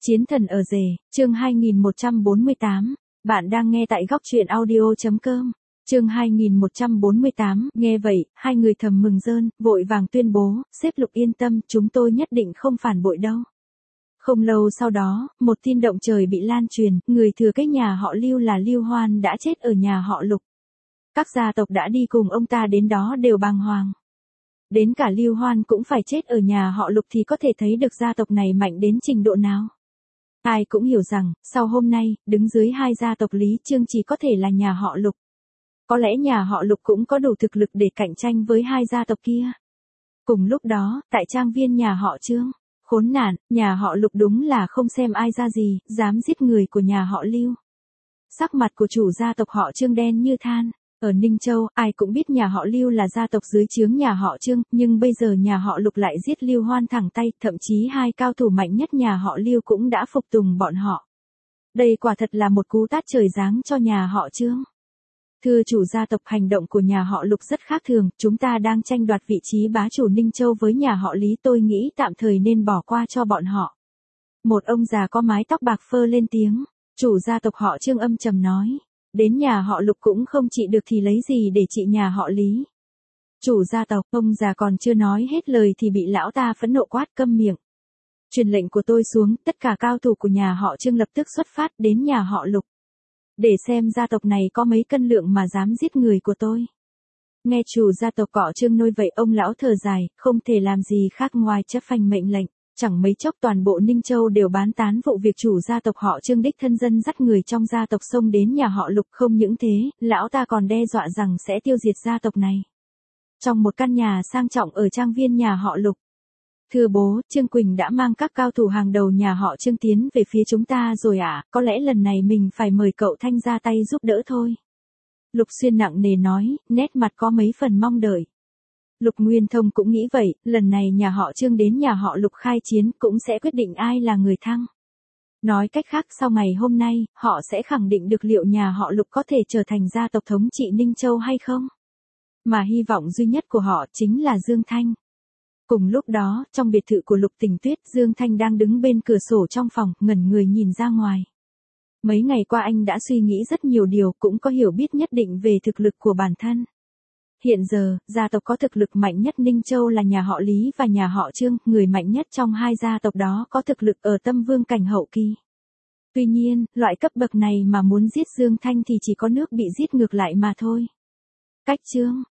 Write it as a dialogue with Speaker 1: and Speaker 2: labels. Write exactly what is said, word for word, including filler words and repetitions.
Speaker 1: Chiến thần ở rể, chương hai nghìn một trăm bốn mươi tám. Bạn đang nghe tại góc truyện audio.com. Chương hai nghìn một trăm bốn mươi tám, nghe vậy, hai người thầm mừng rơn, vội vàng tuyên bố, sếp Lục yên tâm, chúng tôi nhất định không phản bội đâu. Không lâu sau đó, một tin động trời bị lan truyền, người thừa kế nhà họ Lưu là Lưu Hoan đã chết ở nhà họ Lục. Các gia tộc đã đi cùng ông ta đến đó đều bàng hoàng. Đến cả Lưu Hoan cũng phải chết ở nhà họ Lục thì có thể thấy được gia tộc này mạnh đến trình độ nào. Ai cũng hiểu rằng, sau hôm nay, đứng dưới hai gia tộc Lý Trương chỉ có thể là nhà họ Lục. Có lẽ nhà họ Lục cũng có đủ thực lực để cạnh tranh với hai gia tộc kia. Cùng lúc đó, tại trang viên nhà họ Trương, khốn nạn, nhà họ Lục đúng là không xem ai ra gì, dám giết người của nhà họ Lưu. Sắc mặt của chủ gia tộc họ Trương đen như than. Ở Ninh Châu, ai cũng biết nhà họ Lưu là gia tộc dưới trướng nhà họ Trương, nhưng bây giờ nhà họ Lục lại giết Lưu Hoan thẳng tay, thậm chí hai cao thủ mạnh nhất nhà họ Lưu cũng đã phục tùng bọn họ. Đây quả thật là một cú tát trời giáng cho nhà họ Trương. Thưa chủ gia tộc, hành động của nhà họ Lục rất khác thường, chúng ta đang tranh đoạt vị trí bá chủ Ninh Châu với nhà họ Lý, tôi nghĩ tạm thời nên bỏ qua cho bọn họ. Một ông già có mái tóc bạc phơ lên tiếng, chủ gia tộc họ Trương âm trầm nói. Đến nhà họ Lục cũng không trị được thì lấy gì để trị nhà họ Lý. Chủ gia tộc, ông già còn chưa nói hết lời thì bị lão ta phẫn nộ quát câm miệng. Truyền lệnh của tôi xuống, tất cả cao thủ của nhà họ Trương lập tức xuất phát đến nhà họ Lục. Để xem gia tộc này có mấy cân lượng mà dám giết người của tôi. Nghe chủ gia tộc cọ Trương nôi vậy, ông lão thở dài, không thể làm gì khác ngoài chấp hành mệnh lệnh. Chẳng mấy chốc toàn bộ Ninh Châu đều bán tán vụ việc chủ gia tộc họ Trương đích thân dân dắt người trong gia tộc xông đến nhà họ Lục. Không những thế, lão ta còn đe dọa rằng sẽ tiêu diệt gia tộc này. Trong một căn nhà sang trọng ở trang viên nhà họ Lục. Thưa bố, Trương Quỳnh đã mang các cao thủ hàng đầu nhà họ Trương tiến về phía chúng ta rồi ạ, à? Có lẽ lần này mình phải mời cậu Thanh ra tay giúp đỡ thôi. Lục Xuyên nặng nề nói, nét mặt có mấy phần mong đợi. Lục Nguyên Thông cũng nghĩ vậy, lần này nhà họ Trương đến nhà họ Lục khai chiến cũng sẽ quyết định ai là người thắng. Nói cách khác, sau ngày hôm nay, họ sẽ khẳng định được liệu nhà họ Lục có thể trở thành gia tộc thống trị Ninh Châu hay không. Mà hy vọng duy nhất của họ chính là Dương Thanh. Cùng lúc đó, trong biệt thự của Lục Tình Tuyết, Dương Thanh đang đứng bên cửa sổ trong phòng, ngẩn người nhìn ra ngoài. Mấy ngày qua anh đã suy nghĩ rất nhiều điều, cũng có hiểu biết nhất định về thực lực của bản thân. Hiện giờ, gia tộc có thực lực mạnh nhất Ninh Châu là nhà họ Lý và nhà họ Trương, người mạnh nhất trong hai gia tộc đó có thực lực ở tâm vương cảnh hậu kỳ. Tuy nhiên, loại cấp bậc này mà muốn giết Dương Thanh thì chỉ có nước bị giết ngược lại mà thôi. Cách Trương,